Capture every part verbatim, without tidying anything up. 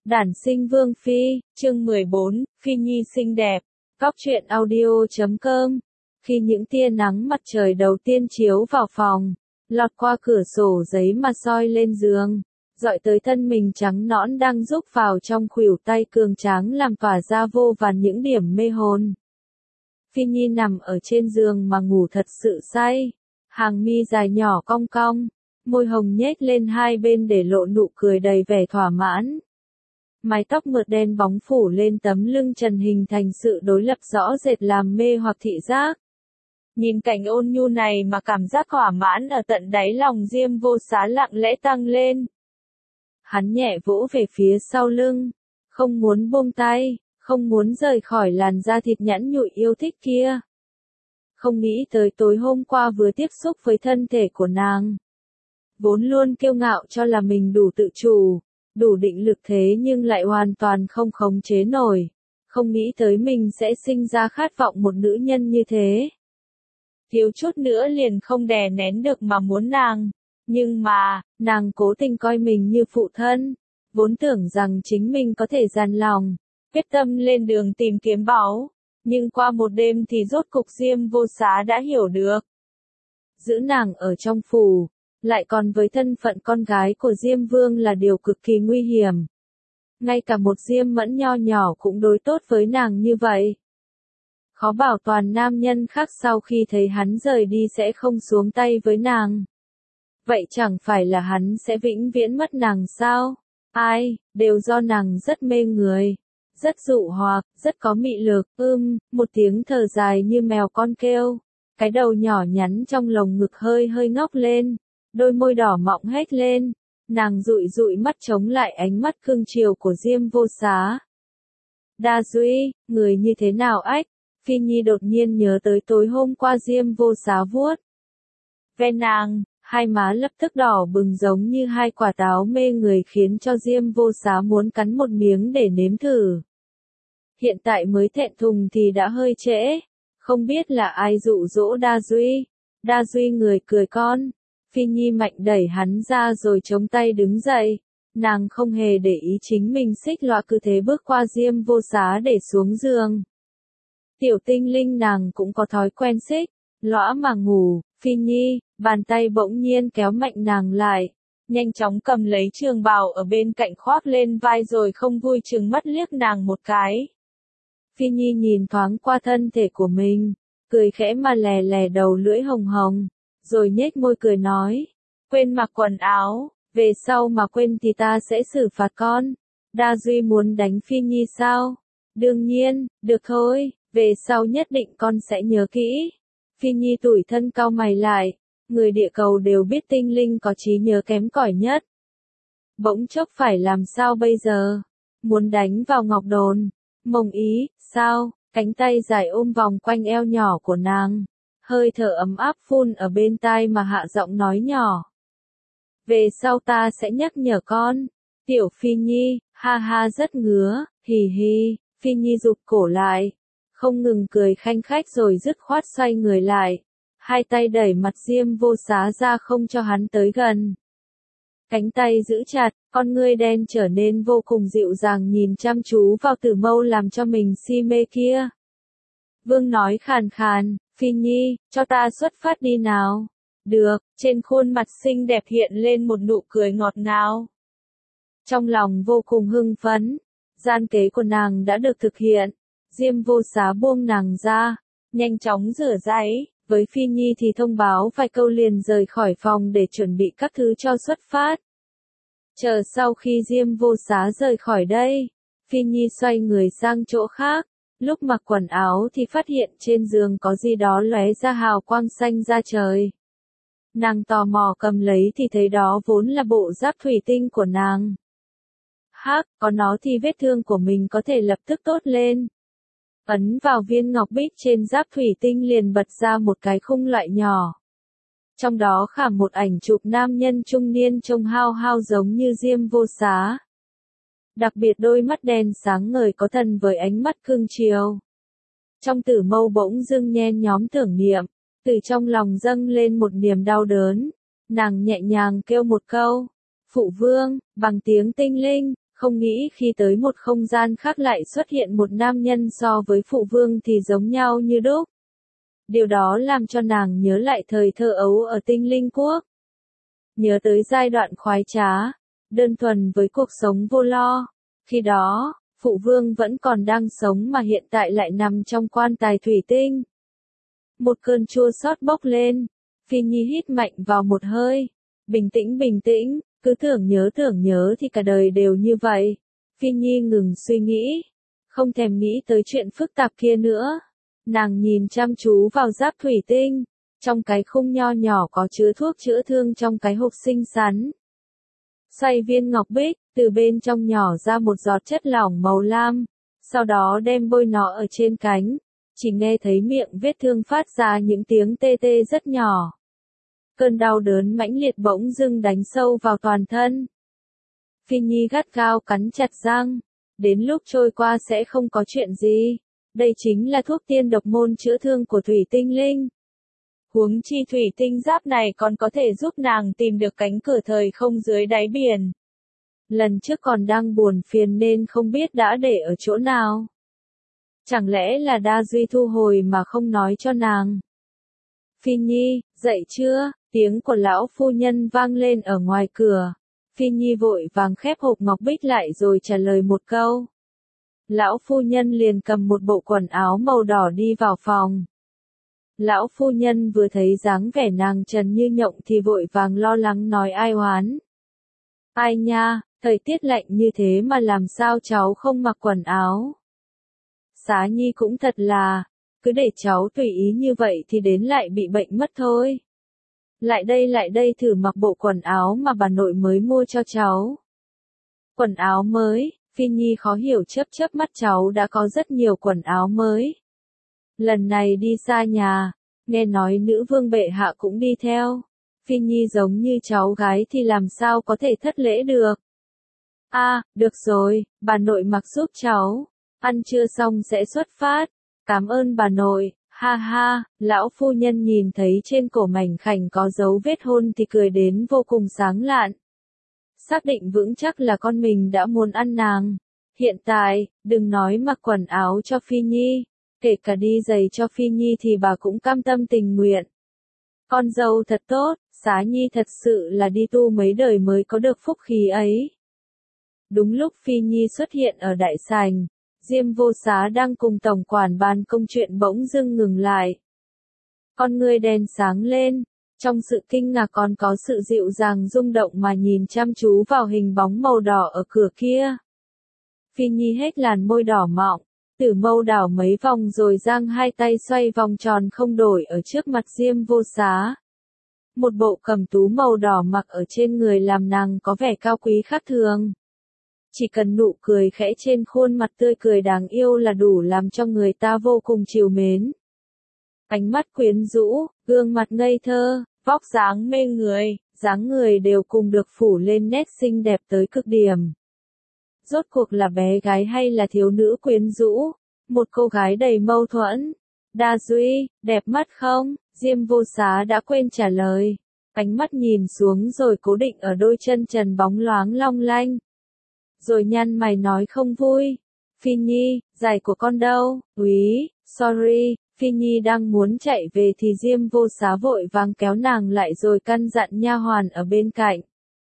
Đản sinh Vương Phi, chương mười bốn, Phi Nhi xinh đẹp. Góc truyện audio chấm com. Khi những tia nắng mặt trời đầu tiên chiếu vào phòng, lọt qua cửa sổ giấy mà soi lên giường, dọi tới thân mình trắng nõn đang rúc vào trong khuỷu tay cường tráng làm tỏa ra vô vàn những điểm mê hồn. Phi Nhi nằm ở trên giường mà ngủ thật sự say, hàng mi dài nhỏ cong cong, môi hồng nhếch lên hai bên để lộ nụ cười đầy vẻ thỏa mãn. Mái tóc mượt đen bóng phủ lên tấm lưng trần hình thành sự đối lập rõ rệt làm mê hoặc thị giác. Nhìn cảnh ôn nhu này mà cảm giác thỏa mãn ở tận đáy lòng Diêm Vô Xá lặng lẽ tăng lên. Hắn nhẹ vỗ về phía sau lưng, không muốn buông tay, không muốn rời khỏi làn da thịt nhẵn nhụi yêu thích kia. Không nghĩ tới tối hôm qua vừa tiếp xúc với thân thể của nàng. Vốn luôn kiêu ngạo cho là mình đủ tự chủ, đủ định lực thế nhưng lại hoàn toàn không khống chế nổi. Không nghĩ tới mình sẽ sinh ra khát vọng một nữ nhân như thế. Thiếu chút nữa liền không đè nén được mà muốn nàng. Nhưng mà, nàng cố tình coi mình như phụ thân. Vốn tưởng rằng chính mình có thể dằn lòng, quyết tâm lên đường tìm kiếm báu. Nhưng qua một đêm thì rốt cục Diêm Vô Xá đã hiểu được. Giữ nàng ở trong phủ, lại còn với thân phận con gái của Diêm Vương là điều cực kỳ nguy hiểm. Ngay cả một Diêm Mẫn nho nhỏ cũng đối tốt với nàng như vậy. Khó bảo toàn nam nhân khác sau khi thấy hắn rời đi sẽ không xuống tay với nàng. Vậy chẳng phải là hắn sẽ vĩnh viễn mất nàng sao? Ai, đều do nàng rất mê người, rất dụ hoặc, rất có mị lực. Ưm, một tiếng thở dài như mèo con kêu. Cái đầu nhỏ nhắn trong lồng ngực hơi hơi ngóc lên. Đôi môi đỏ mọng hét lên, nàng dụi dụi mắt chống lại ánh mắt cương chiều của Diêm Vô Xá. Đa Duy, người như thế nào ách? Phi Nhi đột nhiên nhớ tới tối hôm qua Diêm Vô Xá vuốt ve nàng, hai má lập tức đỏ bừng giống như hai quả táo mê người khiến cho Diêm Vô Xá muốn cắn một miếng để nếm thử. Hiện tại mới thẹn thùng thì đã hơi trễ, không biết là ai dụ dỗ Đa Duy. Đa Duy người cười con. Phi Nhi mạnh đẩy hắn ra rồi chống tay đứng dậy, nàng không hề để ý chính mình xích loa cứ thế bước qua Diêm Vô Xá để xuống giường. Tiểu tinh linh nàng cũng có thói quen xích lõa mà ngủ. Phi Nhi, bàn tay bỗng nhiên kéo mạnh nàng lại, nhanh chóng cầm lấy trường bào ở bên cạnh khoác lên vai rồi không vui trừng mắt liếc nàng một cái. Phi Nhi nhìn thoáng qua thân thể của mình, cười khẽ mà lè lè đầu lưỡi hồng hồng. Rồi nhếch môi cười nói, quên mặc quần áo, về sau mà quên thì ta sẽ xử phạt con. Đa Duy muốn đánh Phi Nhi sao? Đương nhiên, được thôi, về sau nhất định con sẽ nhớ kỹ. Phi Nhi tủi thân cau mày lại, người địa cầu đều biết tinh linh có trí nhớ kém cỏi nhất. Bỗng chốc phải làm sao bây giờ? Muốn đánh vào Ngọc Đồn, Mộng Ý, sao? Cánh tay dài ôm vòng quanh eo nhỏ của nàng. Hơi thở ấm áp phun ở bên tai mà hạ giọng nói nhỏ. Về sau ta sẽ nhắc nhở con. Tiểu Phi Nhi, ha ha rất ngứa, hì hì. Phi Nhi rụt cổ lại, không ngừng cười khanh khách rồi dứt khoát xoay người lại. Hai tay đẩy mặt Diêm Vô Xá ra không cho hắn tới gần. Cánh tay giữ chặt, con ngươi đen trở nên vô cùng dịu dàng nhìn chăm chú vào tử mâu làm cho mình si mê kia. Vương nói khàn khàn. Phi Nhi, cho ta xuất phát đi nào. Được, trên khuôn mặt xinh đẹp hiện lên một nụ cười ngọt ngào. Trong lòng vô cùng hưng phấn, gian kế của nàng đã được thực hiện. Diêm Vô Xá buông nàng ra, nhanh chóng rửa ráy, với Phi Nhi thì thông báo vài câu liền rời khỏi phòng để chuẩn bị các thứ cho xuất phát. Chờ sau khi Diêm Vô Xá rời khỏi đây, Phi Nhi xoay người sang chỗ khác. Lúc mặc quần áo thì phát hiện trên giường có gì đó lóe ra hào quang xanh da trời. Nàng tò mò cầm lấy thì thấy đó vốn là bộ giáp thủy tinh của nàng. Hắc, có nó thì vết thương của mình có thể lập tức tốt lên. Ấn vào viên ngọc bích trên giáp thủy tinh liền bật ra một cái khung loại nhỏ. Trong đó khảm một ảnh chụp nam nhân trung niên trông hao hao giống như Diêm Vô Xá. Đặc biệt đôi mắt đen sáng ngời có thần với ánh mắt cương chiều. Trong tử mâu bỗng dưng nhen nhóm tưởng niệm, từ trong lòng dâng lên một niềm đau đớn. Nàng nhẹ nhàng kêu một câu, Phụ Vương, bằng tiếng tinh linh, Không nghĩ khi tới một không gian khác lại xuất hiện một nam nhân so với phụ vương thì giống nhau như đúc. Điều đó làm cho nàng nhớ lại thời thơ ấu ở Tinh Linh Quốc. Nhớ tới giai đoạn khoái trá, đơn thuần với cuộc sống vô lo. Khi đó, phụ vương vẫn còn đang sống mà hiện tại lại nằm trong quan tài thủy tinh. Một cơn chua xót bốc lên, Phi Nhi hít mạnh vào một hơi. Bình tĩnh bình tĩnh, cứ tưởng nhớ tưởng nhớ thì cả đời đều như vậy. Phi Nhi ngừng suy nghĩ, không thèm nghĩ tới chuyện phức tạp kia nữa. Nàng nhìn chăm chú vào giáp thủy tinh, trong cái khung nho nhỏ có chứa thuốc chữa thương trong cái hộp xinh xắn. Xoay viên ngọc bích, từ bên trong nhỏ ra một giọt chất lỏng màu lam, sau đó đem bôi nó ở trên cánh, chỉ nghe thấy miệng vết thương phát ra những tiếng tê tê rất nhỏ. Cơn đau đớn mãnh liệt bỗng dưng đánh sâu vào toàn thân. Phi Nhi gắt gao cắn chặt răng, đến lúc trôi qua sẽ không có chuyện gì. Đây chính là thuốc tiên độc môn chữa thương của thủy tinh linh. Huống chi thủy tinh giáp này còn có thể giúp nàng tìm được cánh cửa thời không dưới đáy biển. Lần trước còn đang buồn phiền nên không biết đã để ở chỗ nào. Chẳng lẽ là Đa Duy thu hồi mà không nói cho nàng? Phi Nhi, dậy chưa? Tiếng của lão phu nhân vang lên ở ngoài cửa. Phi Nhi vội vàng khép hộp ngọc bích lại rồi trả lời một câu. Lão phu nhân liền cầm một bộ quần áo màu đỏ đi vào phòng. Lão phu nhân vừa thấy dáng vẻ nàng trần như nhộng thì vội vàng lo lắng nói ai oán. Ai nha, thời tiết lạnh như thế mà làm sao cháu không mặc quần áo? Xá Nhi cũng thật là, cứ để cháu tùy ý như vậy thì đến lại bị bệnh mất thôi. Lại đây lại đây thử mặc bộ quần áo mà bà nội mới mua cho cháu. Quần áo mới, Phi Nhi khó hiểu chớp chớp mắt, cháu đã có rất nhiều quần áo mới. Lần này đi xa nhà, nghe nói nữ vương bệ hạ cũng đi theo. Phi Nhi giống như cháu gái thì làm sao có thể thất lễ được. A, à, được rồi, bà nội mặc giúp cháu. Ăn trưa xong sẽ xuất phát. Cảm ơn bà nội, ha ha, lão phu nhân nhìn thấy trên cổ mảnh khảnh có dấu vết hôn thì cười đến vô cùng sáng lạn. Xác định vững chắc là con mình đã muốn ăn nàng. Hiện tại, đừng nói mặc quần áo cho Phi Nhi, kể cả đi giày cho Phi Nhi thì bà cũng cam tâm tình nguyện. Con dâu thật tốt, Xá Nhi thật sự là đi tu mấy đời mới có được phúc khí ấy. Đúng lúc Phi Nhi xuất hiện ở đại sảnh, Diêm Vô Xá đang cùng tổng quản bàn công chuyện bỗng dưng ngừng lại. Con ngươi đèn sáng lên, trong sự kinh ngạc còn có sự dịu dàng rung động mà nhìn chăm chú vào hình bóng màu đỏ ở cửa kia. Phi Nhi hết làn môi đỏ mọng, Tử Mâu đảo mấy vòng rồi giang hai tay xoay vòng tròn không đổi ở trước mặt Diêm Vô Xá. Một bộ cẩm tú màu đỏ mặc ở trên người làm nàng có vẻ cao quý khác thường. Chỉ cần nụ cười khẽ trên khuôn mặt tươi cười đáng yêu là đủ làm cho người ta vô cùng trìu mến. Ánh mắt quyến rũ, gương mặt ngây thơ, vóc dáng mê người, dáng người đều cùng được phủ lên nét xinh đẹp tới cực điểm. Rốt cuộc là bé gái hay là thiếu nữ quyến rũ? Một cô gái đầy mâu thuẫn. Đa Duy, đẹp mắt không? Diêm Vô Xá đã quên trả lời. Ánh mắt nhìn xuống rồi cố định ở đôi chân trần bóng loáng long lanh. Rồi nhăn mày nói không vui. Phi Nhi, giày của con đâu? Úy, sorry. Phi Nhi đang muốn chạy về thì Diêm Vô Xá vội vàng kéo nàng lại rồi căn dặn nha hoàn ở bên cạnh.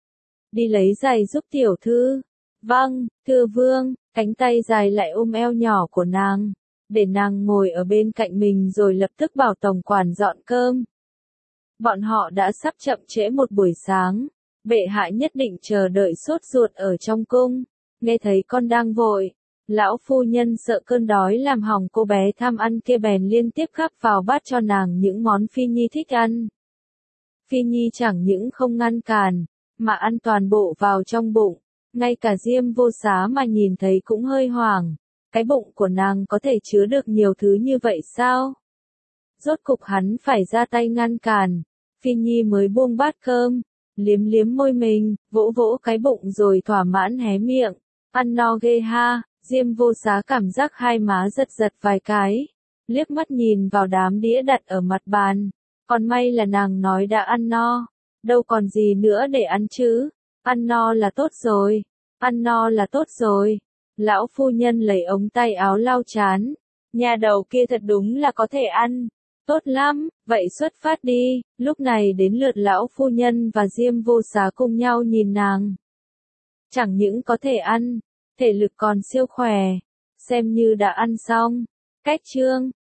Đi lấy giày giúp tiểu thư. Vâng, thưa vương, cánh tay dài lại ôm eo nhỏ của nàng, để nàng ngồi ở bên cạnh mình rồi lập tức bảo tổng quản dọn cơm. Bọn họ đã sắp chậm trễ một buổi sáng, bệ hạ nhất định chờ đợi sốt ruột ở trong cung, nghe thấy con đang vội. Lão phu nhân sợ cơn đói làm hỏng cô bé tham ăn kia bèn liên tiếp gắp vào bát cho nàng những món Phi Nhi thích ăn. Phi Nhi chẳng những không ngăn cản, mà ăn toàn bộ vào trong bụng. Ngay cả Diêm Vô Xá mà nhìn thấy cũng hơi hoảng. Cái bụng của nàng có thể chứa được nhiều thứ như vậy sao? Rốt cục hắn phải ra tay ngăn cản. Phi Nhi mới buông bát cơm, liếm liếm môi mình, vỗ vỗ cái bụng rồi thỏa mãn hé miệng. Ăn no ghê ha. Diêm Vô Xá cảm giác hai má giật giật vài cái, liếc mắt nhìn vào đám đĩa đặt ở mặt bàn. Còn may là nàng nói đã ăn no, đâu còn gì nữa để ăn chứ, ăn no là tốt rồi. Ăn no là tốt rồi. Lão phu nhân lấy ống tay áo lau chán. Nhà đầu kia thật đúng là có thể ăn. Tốt lắm, vậy xuất phát đi. Lúc này đến lượt lão phu nhân và Diêm Vô Xá cùng nhau nhìn nàng. Chẳng những có thể ăn, thể lực còn siêu khỏe. Xem như đã ăn xong. Cách chương